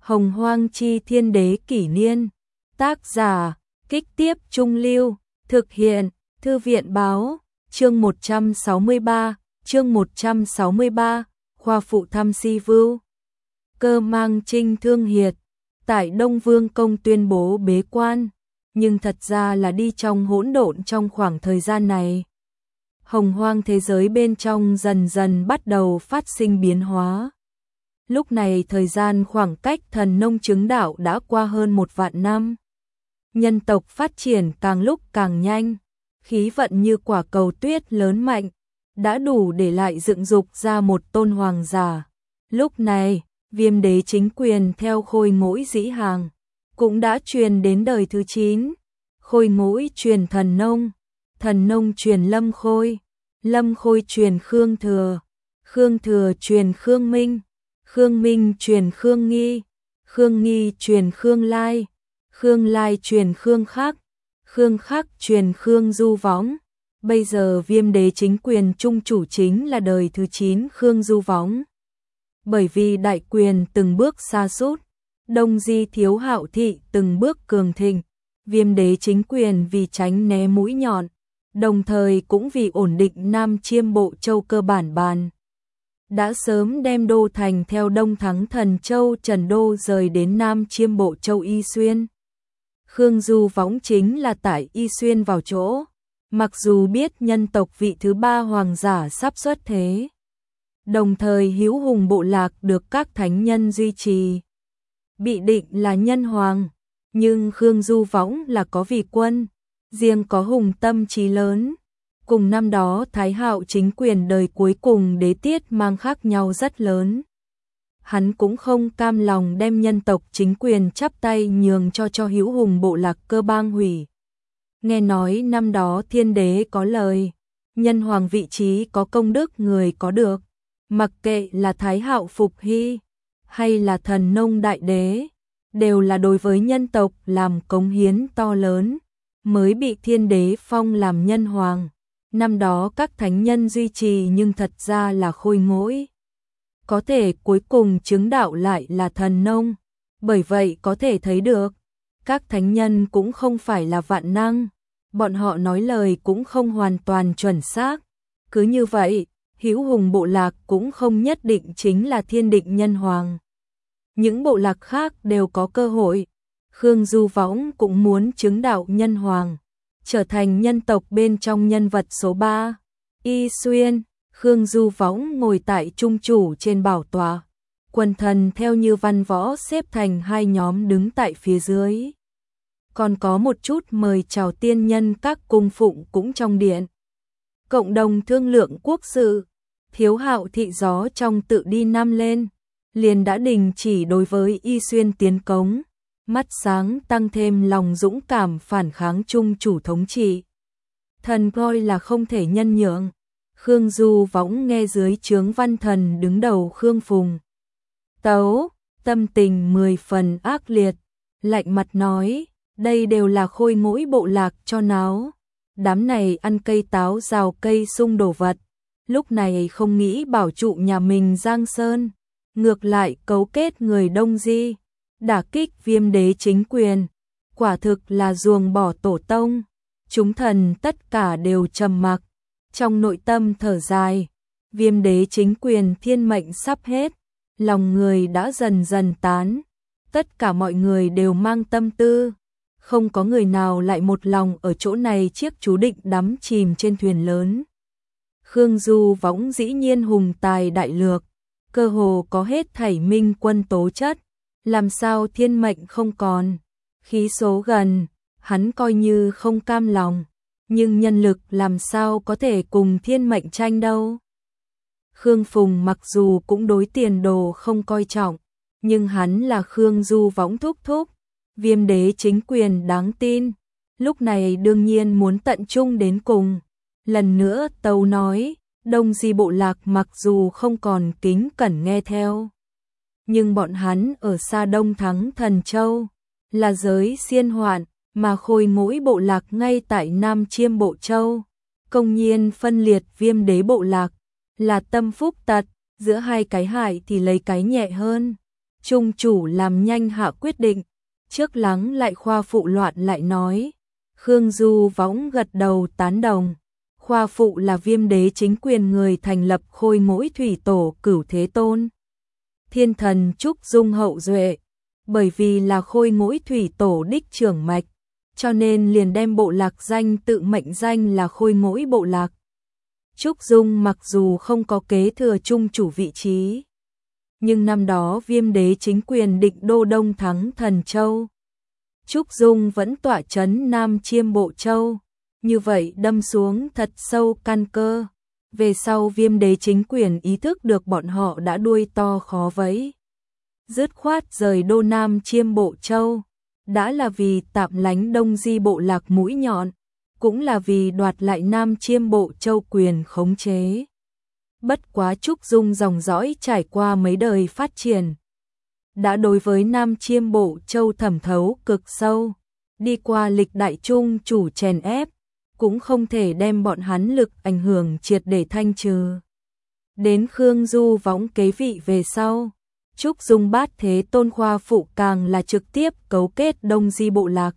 Hồng Hoang Chi Thiên Đế Kỷ Niên. Tác giả, Kích Tiếp Trung Lưu. Thực hiện, Thư viện Báo. Chương 163, Khoa Phụ Thăm Si Vưu. Cơ Mang Trinh Thương Hiệt. Tại Đông Vương Công tuyên bố bế quan, nhưng thật ra là đi trong hỗn độn trong khoảng thời gian này. Hồng Hoang thế giới bên trong dần dần bắt đầu phát sinh biến hóa. Lúc này thời gian khoảng cách thần nông chứng đạo đã qua hơn 1 vạn năm. Nhân tộc phát triển càng lúc càng nhanh, khí vận như quả cầu tuyết lớn mạnh, đã đủ để lại dựng dục ra một tôn hoàng giả. Lúc này, Viêm Đế chính quyền theo Khôi Ngỗi dĩ hàng, cũng đã truyền đến đời thứ 9. Khôi Ngỗi truyền Thần Nông truyền Lâm Khôi truyền Khương Thừa truyền Khương Minh truyền Khương Nghi truyền Khương Lai truyền Khương Khắc truyền Khương Du Võng. Bây giờ Viêm Đế chính quyền trung chủ chính là đời thứ 9 Khương Du Võng. Bởi vì đại quyền từng bước sa sút, Đông Di Thiếu Hạo Thị từng bước cường thịnh, Viêm Đế chính quyền vì tránh né mũi nhọn, đồng thời cũng vì ổn định Nam Chiêm Bộ Châu cơ bản bàn, đã sớm đem đô thành theo Đông Thắng Thần Châu Trần Đô rời đến Nam Chiêm Bộ Châu Y Xuyên. Khương Du Võng chính là tải Y Xuyên vào chỗ, mặc dù biết nhân tộc vị thứ 3 hoàng giả sắp xuất thế. Đồng thời Hữu Hùng bộ lạc được các thánh nhân duy trì, bị định là nhân hoàng, nhưng Khương Du Võng là có vị quân, riêng có hùng tâm trí lớn. Cùng năm đó Thái Hạo chính quyền đời cuối cùng đế tiết mang khác nhau rất lớn. Hắn cũng không cam lòng đem nhân tộc chính quyền chắp tay nhường cho Hữu Hùng bộ lạc cơ bang hủy. Nghe nói năm đó Thiên Đế có lời, nhân hoàng vị trí có công đức người có được. Mặc kệ là Thái Hạo Phục Hy hay là Thần Nông Đại Đế, đều là đối với nhân tộc làm cống hiến to lớn, mới bị Thiên Đế phong làm nhân hoàng. Năm đó các thánh nhân duy trì nhưng thật ra là Khôi Ngỗi. Có thể cuối cùng chứng đạo lại là Thần Nông, bởi vậy có thể thấy được, các thánh nhân cũng không phải là vạn năng, bọn họ nói lời cũng không hoàn toàn chuẩn xác. Cứ như vậy, Hữu Hùng bộ lạc cũng không nhất định chính là thiên định nhân hoàng. Những bộ lạc khác đều có cơ hội. Khương Du Võng cũng muốn chứng đạo nhân hoàng, trở thành nhân tộc bên trong nhân vật số 3. Y Xuyên, Khương Du Võng ngồi tại trung chủ trên bảo tọa. Quần thần theo như văn võ xếp thành 2 nhóm đứng tại phía dưới. Còn có một chút mời chào tiên nhân các cung phụng cũng trong điện. Cộng đồng thương lượng quốc sự. Thiếu Hạo Thị gió trong tự đi năm lên, liền đã đình chỉ đối với Y Xuyên tiến cống, mắt sáng tăng thêm lòng dũng cảm phản kháng trung chủ thống trị. Thần coi là không thể nhân nhượng. Khương Du Võng nghe dưới trướng văn thần đứng đầu Khương Phùng Tấu, tâm tình 10 phần ác liệt, lạnh mặt nói, đây đều là Khôi Ngỗi bộ lạc cho náo. Đám này ăn cây táo rào cây sung đồ vật. Lúc này không nghĩ bảo trụ nhà mình Giang Sơn, ngược lại cấu kết người Đông Di, đả kích Viêm Đế chính quyền, quả thực là ruồng bỏ tổ tông. Chúng thần tất cả đều trầm mặc, trong nội tâm thở dài, Viêm Đế chính quyền thiên mệnh sắp hết, lòng người đã dần dần tán, tất cả mọi người đều mang tâm tư, không có người nào lại một lòng ở chỗ này chiếc chú định đắm chìm trên thuyền lớn. Khương Du Võng dĩ nhiên hùng tài đại lược, cơ hồ có hết thảy minh quân tố chất, làm sao thiên mệnh không còn, khí số gần, hắn coi như không cam lòng, nhưng nhân lực làm sao có thể cùng thiên mệnh tranh đâu. Khương Phùng mặc dù cũng đối tiền đồ không coi trọng, nhưng hắn là Khương Du Võng thúc thúc, Viêm Đế chính quyền đáng tin, lúc này đương nhiên muốn tận trung đến cùng. Lần nữa Tấu nói, Đông Di bộ lạc mặc dù không còn kính cẩn nghe theo, nhưng bọn hắn ở xa Đông Thắng Thần Châu, là giới xiên hoạn, mà Khôi Ngỗi bộ lạc ngay tại Nam Chiêm Bộ Châu, công nhiên phân liệt Viêm Đế bộ lạc, là tâm phúc tật, giữa hai cái hại thì lấy cái nhẹ hơn. Trung chủ làm nhanh hạ quyết định, trước lắng lại Khoa Phụ loạn lại nói. Khương Du Võng gật đầu tán đồng. Khoa Phụ là Viêm Đế chính quyền người thành lập Khôi Ngỗi Thủy Tổ Cửu Thế Tôn. Thiên thần Trúc Dung hậu duệ, bởi vì là Khôi Ngỗi Thủy Tổ đích trưởng mạch, cho nên liền đem bộ lạc danh tự mệnh danh là Khôi Ngỗi bộ lạc. Trúc Dung mặc dù không có kế thừa trung chủ vị trí, nhưng năm đó Viêm Đế chính quyền định đô Đông Thắng Thần Châu. Trúc Dung vẫn tọa trấn Nam Chiêm Bộ Châu, như vậy đâm xuống thật sâu căn cơ. Về sau Viêm Đế chính quyền ý thức được bọn họ đã đuôi to khó vẫy, dứt khoát rời đô Nam Chiêm Bộ Châu, đã là vì tạm lánh Đông Di bộ lạc mũi nhọn, cũng là vì đoạt lại Nam Chiêm Bộ Châu quyền khống chế. Bất quá Trúc Dung dòng dõi trải qua mấy đời phát triển, đã đối với Nam Chiêm Bộ Châu thẩm thấu cực sâu, đi qua lịch đại trung chủ chèn ép, cũng không thể đem bọn hắn lực ảnh hưởng triệt để thanh trừ. Đến Khương Du Võng kế vị về sau, Trúc Dung Bát Thế Tôn Khoa Phụ càng là trực tiếp cấu kết Đông Di bộ lạc,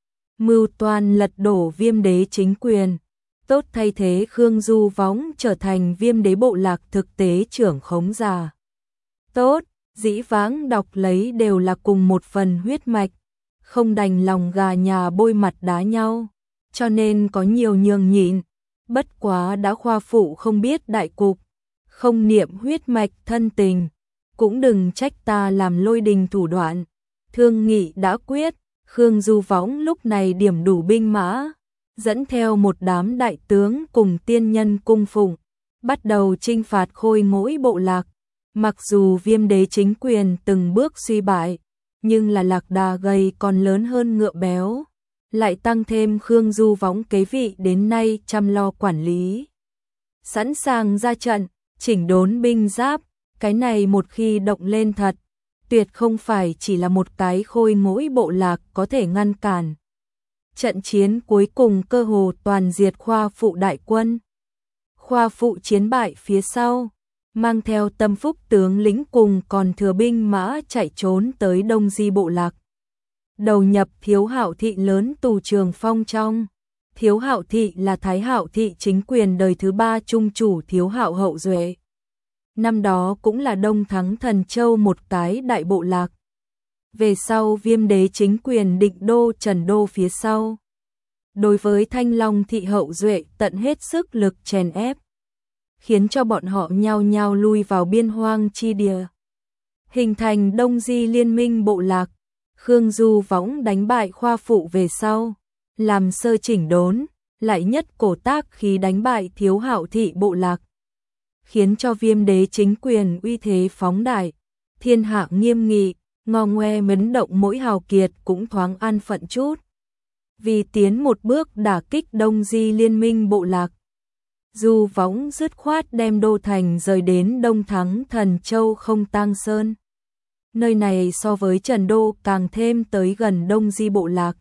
mưu toan lật đổ Viêm Đế chính quyền, tốt thay thế Khương Du Võng trở thành Viêm Đế bộ lạc thực tế trưởng khống giả. Tốt, dĩ vãng đọc lấy đều là cùng một phần huyết mạch, không đành lòng gà nhà bôi mặt đá nhau, cho nên có nhiều nhường nhịn. Bất quá đã Khoa Phụ không biết đại cục, không niệm huyết mạch thân tình, cũng đừng trách ta làm lôi đình thủ đoạn. Thương nghị đã quyết, Khương Du Võng lúc này điểm đủ binh mã, dẫn theo một đám đại tướng cùng tiên nhân cung phụng, bắt đầu chinh phạt Khôi Ngỗi bộ lạc. Mặc dù Viêm Đế chính quyền từng bước suy bại, nhưng là lạc đà gầy còn lớn hơn ngựa béo, lại tăng thêm Khương Du Võng kế vị đến nay chăm lo quản lý, sẵn sàng ra trận, chỉnh đốn binh giáp, cái này một khi động lên thật, tuyệt không phải chỉ là một cái Khôi Ngỗi bộ lạc có thể ngăn cản. Trận chiến cuối cùng cơ hồ toàn diệt Khoa Phụ đại quân. Khoa Phụ chiến bại phía sau, mang theo Tâm Phúc tướng lĩnh cùng còn thừa binh mã chạy trốn tới Đông Di bộ lạc. Đầu nhập Thiếu Hạo Thị lớn tù Trường Phong trong. Thiếu Hạo Thị là Thái Hạo Thị chính quyền đời thứ 3 trung chủ Thiếu Hạo hậu duệ. Năm đó cũng là Đông Thắng Thần Châu một cái đại bộ lạc. Về sau Viêm Đế chính quyền định đô Trần Đô phía sau, đối với Thanh Long Thị hậu duệ tận hết sức lực chèn ép, khiến cho bọn họ nhao nhao lui vào biên hoang chi địa, hình thành Đông Di liên minh bộ lạc. Khương Du Võng đánh bại Khoa Phụ về sau, làm sơ chỉnh đốn, lại nhất cổ tác khí đánh bại Thiếu Hạo Thị bộ lạc, khiến cho Viêm Đế chính quyền uy thế phóng đại, thiên hạ nghiêm nghị, ngò ngoe mấn động mỗi hào kiệt cũng thoáng an phận chút. Vì tiến một bước đả kích Đông Di liên minh bộ lạc, Du Võng dứt khoát đem đô thành rời đến Đông Thắng Thần Châu Không Tang Sơn. Nơi này so với Trần Đô càng thêm tới gần Đông Di bộ lạc,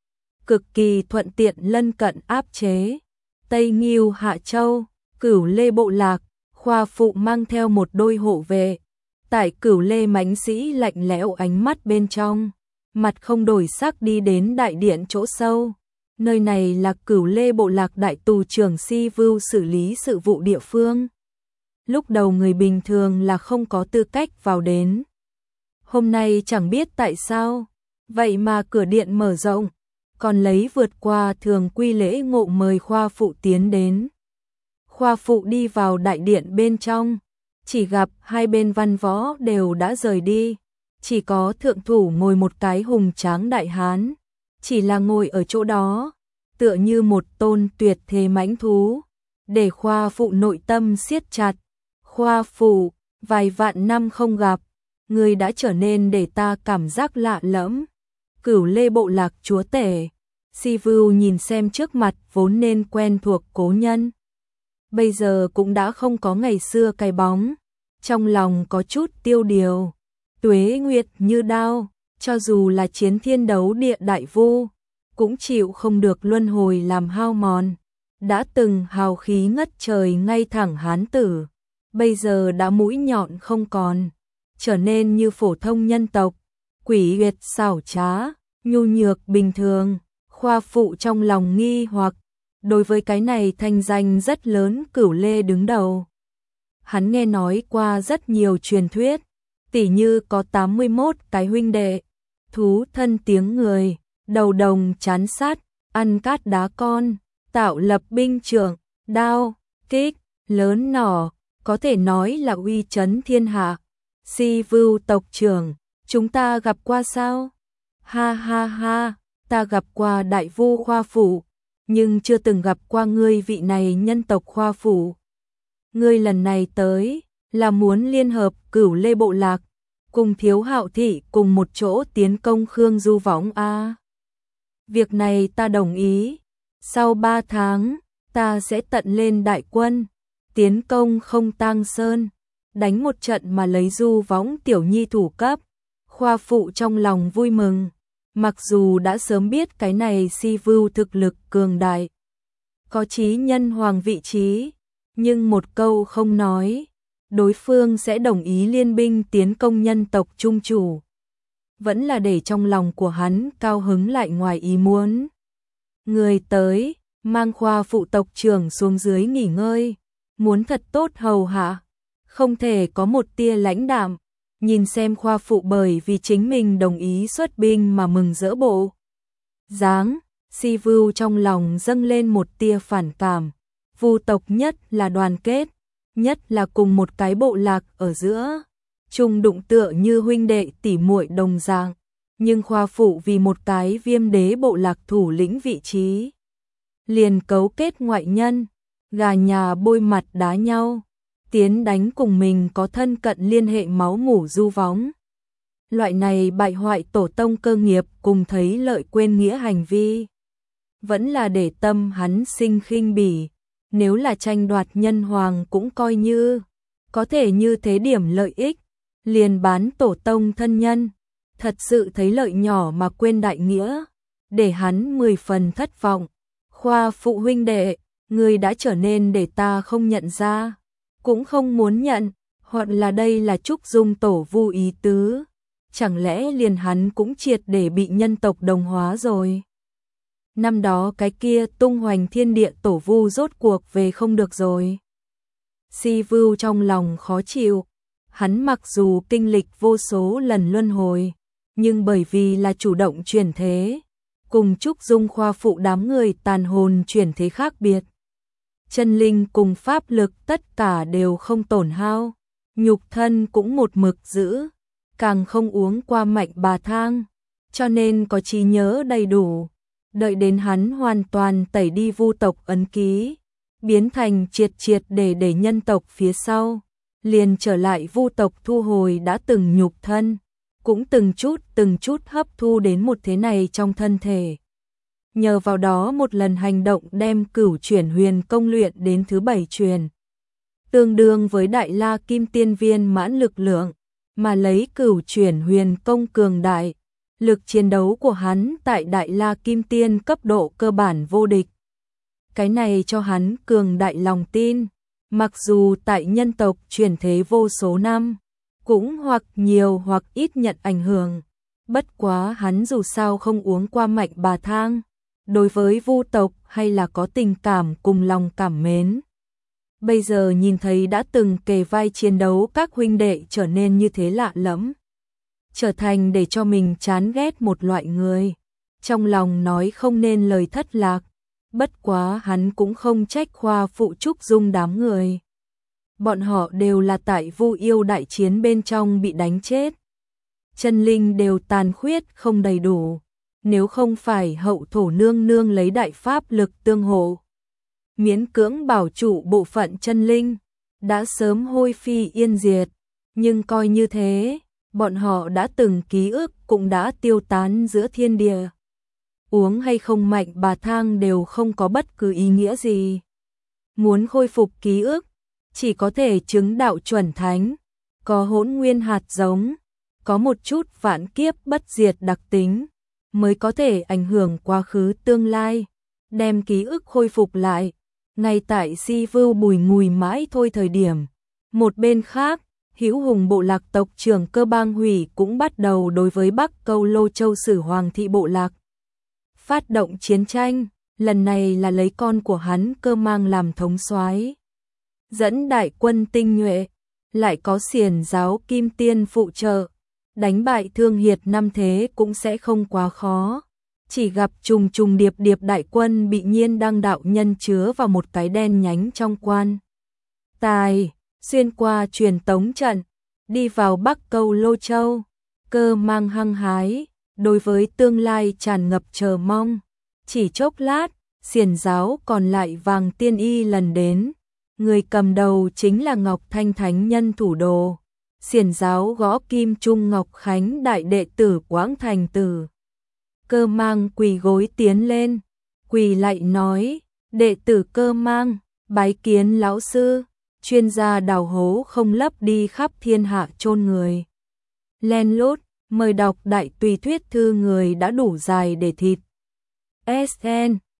cực kỳ thuận tiện lân cận áp chế. Tây Nghiêu Hạ Châu, Cửu Lê bộ lạc, Khoa Phụ mang theo một đôi hộ vệ, tại Cửu Lê mãnh sĩ lạnh lẽo ánh mắt bên trong, mặt không đổi sắc đi đến đại điện chỗ sâu. Nơi này là Cửu Lê bộ lạc đại tù trưởng Si Vưu xử lý sự vụ địa phương. Lúc đầu người bình thường là không có tư cách vào đến. Hôm nay chẳng biết tại sao, vậy mà cửa điện mở rộng, còn lấy vượt qua thường quy lễ ngộ mời Khoa Phụ tiến đến. Khoa Phụ đi vào đại điện bên trong, chỉ gặp hai bên văn võ đều đã rời đi, chỉ có thượng thủ ngồi một cái hùng tráng đại hán, chỉ là ngồi ở chỗ đó, tựa như một tôn tuyệt thế mãnh thú, để Khoa Phụ nội tâm siết chặt. Khoa Phụ, vài vạn năm không gặp, người đã trở nên để ta cảm giác lạ lẫm. Cửu Lê bộ lạc chúa tể, Si Vưu nhìn xem trước mặt vốn nên quen thuộc cố nhân, bây giờ cũng đã không có ngày xưa cái bóng, trong lòng có chút tiêu điều. Tuế nguyệt như đao, cho dù là chiến thiên đấu địa đại vu, cũng chịu không được luân hồi làm hao mòn. Đã từng hào khí ngất trời ngay thẳng hán tử, bây giờ đã mũi nhọn không còn, trở nên như phổ thông nhân tộc, quỷ huyệt xảo trá, nhu nhược bình thường. Khoa phụ trong lòng nghi hoặc, đối với cái này thanh danh rất lớn Cửu Lê đứng đầu. Hắn nghe nói qua rất nhiều truyền thuyết, tỉ như có 81 cái huynh đệ, thú thân tiếng người, đầu đồng chán sát, ăn cát đá con, tạo lập binh trưởng, đao, kích, lớn nỏ, có thể nói là uy chấn thiên hạ. Si Vưu tộc trưởng, chúng ta gặp qua sao? Ha ha ha, ta gặp qua đại vu Khoa Phụ, nhưng chưa từng gặp qua ngươi vị này nhân tộc Khoa Phụ. Ngươi lần này tới, là muốn liên hợp Cửu Lê bộ lạc, cùng Thiếu Hạo thị cùng một chỗ tiến công Khương Du Võng a. Việc này ta đồng ý, sau 3 tháng, ta sẽ tận lên đại quân, tiến công Không Tang Sơn, đánh một trận mà lấy Du Võng tiểu nhi thủ cấp. Khoa phụ trong lòng vui mừng, mặc dù đã sớm biết cái này Si Vưu thực lực cường đại, có chí nhân hoàng vị trí, nhưng một câu không nói, đối phương sẽ đồng ý liên binh tiến công nhân tộc trung chủ. Vẫn là để trong lòng của hắn cao hứng lại ngoài ý muốn. Người tới, mang Khoa phụ tộc trưởng xuống dưới nghỉ ngơi, muốn thật tốt hầu hạ, không thể có một tia lãnh đạm. Nhìn xem Khoa phụ bởi vì chính mình đồng ý xuất binh mà mừng rỡ bộ dáng, Si Vưu trong lòng dâng lên một tia phản cảm. Vu tộc nhất là đoàn kết, nhất là cùng một cái bộ lạc ở giữa, chung đụng tựa như huynh đệ tỉ muội đồng dạng, nhưng Khoa phụ vì một cái Viêm Đế bộ lạc thủ lĩnh vị trí, liền cấu kết ngoại nhân, gà nhà bôi mặt đá nhau, tiến đánh cùng mình có thân cận liên hệ máu mủ Du Võng. Loại này bại hoại tổ tông cơ nghiệp cùng thấy lợi quên nghĩa hành vi, vẫn là để tâm hắn sinh khinh bỉ. Nếu là tranh đoạt nhân hoàng cũng coi như có thể như thế điểm lợi ích, liền bán tổ tông thân nhân, thật sự thấy lợi nhỏ mà quên đại nghĩa, để hắn 10 phần thất vọng. Khoa phụ huynh đệ, người đã trở nên để ta không nhận ra, cũng không muốn nhận, hoặc là đây là Trúc Dung tổ Vu ý tứ, chẳng lẽ liền hắn cũng triệt để bị nhân tộc đồng hóa rồi. Năm đó cái kia tung hoành thiên địa tổ Vu rốt cuộc về không được rồi. Si Vưu trong lòng khó chịu, hắn mặc dù kinh lịch vô số lần luân hồi, nhưng bởi vì là chủ động chuyển thế, cùng Trúc Dung Khoa phụ đám người tàn hồn chuyển thế khác biệt. Chân linh cùng pháp lực tất cả đều không tổn hao, nhục thân cũng một mực giữ, càng không uống qua mạnh bà thang, cho nên có trí nhớ đầy đủ. Đợi đến hắn hoàn toàn tẩy đi vu tộc ấn ký, biến thành triệt để nhân tộc phía sau, liền trở lại vu tộc thu hồi đã từng nhục thân, cũng từng chút hấp thu đến một thế này trong thân thể. Nhờ vào đó một lần hành động đem Cửu Chuyển Huyền Công luyện đến thứ 7 truyền, tương đương với Đại La Kim Tiên viên mãn lực lượng, mà lấy Cửu Chuyển Huyền Công cường đại, lực chiến đấu của hắn tại Đại La Kim Tiên cấp độ cơ bản vô địch. Cái này cho hắn cường đại lòng tin, mặc dù tại nhân tộc chuyển thế vô số năm, cũng hoặc nhiều hoặc ít nhận ảnh hưởng, bất quá hắn dù sao không uống qua mạnh bà thang, đối với vu tộc hay là có tình cảm cùng lòng cảm mến. Bây giờ nhìn thấy đã từng kề vai chiến đấu các huynh đệ trở nên như thế lạ lẫm, trở thành để cho mình chán ghét một loại người, trong lòng nói không nên lời thất lạc, bất quá hắn cũng không trách Khoa phụ Trúc Dung đám người. Bọn họ đều là tại Vu Yêu đại chiến bên trong bị đánh chết, chân linh đều tàn khuyết không đầy đủ, nếu không phải hậu thổ nương nương lấy đại pháp lực tương hộ, miễn cưỡng bảo trụ bộ phận chân linh, đã sớm hôi phi yên diệt, nhưng coi như thế, bọn họ đã từng ký ức cũng đã tiêu tán giữa thiên địa. Uống hay không mạnh bà thang đều không có bất cứ ý nghĩa gì. Muốn khôi phục ký ức, chỉ có thể chứng đạo chuẩn thánh, có hỗn nguyên hạt giống, có một chút vạn kiếp bất diệt đặc tính, mới có thể ảnh hưởng quá khứ tương lai, đem ký ức khôi phục lại. Ngay tại Si Vưu bùi ngùi mãi thôi thời điểm, một bên khác, Hữu Hùng bộ lạc tộc trưởng Cơ Bang Hủy cũng bắt đầu đối với Bắc Câu Lô Châu Sử Hoàng thị bộ lạc phát động chiến tranh, lần này là lấy con của hắn Cơ Mang làm thống soái, dẫn đại quân tinh nhuệ, lại có Xiển giáo Kim Tiên phụ trợ, đánh bại Thương Hiệt năm thế cũng sẽ không quá khó. Chỉ gặp trùng trùng điệp điệp đại quân bị Nhiên Đăng đạo nhân chứa vào một cái đen nhánh trong quan tài, xuyên qua truyền tống trận, đi vào Bắc Câu Lô Châu. Cơ Mang hăng hái, đối với tương lai tràn ngập chờ mong. Chỉ chốc lát, Xiển giáo còn lại Vàng Tiên Y lần đến, người cầm đầu chính là Ngọc Thanh Thánh Nhân thủ đồ, Xiển giáo Gõ Kim Trung Ngọc Khánh đại đệ tử Quảng Thành Tử. Cơ Mang quỳ gối tiến lên, quỳ lạy nói: đệ tử Cơ Mang, bái kiến lão sư, chuyên gia đào hố không lấp đi khắp thiên hạ chôn người. Len lút, mời đọc đại tùy thuyết thư người đã đủ dài để thịt. SN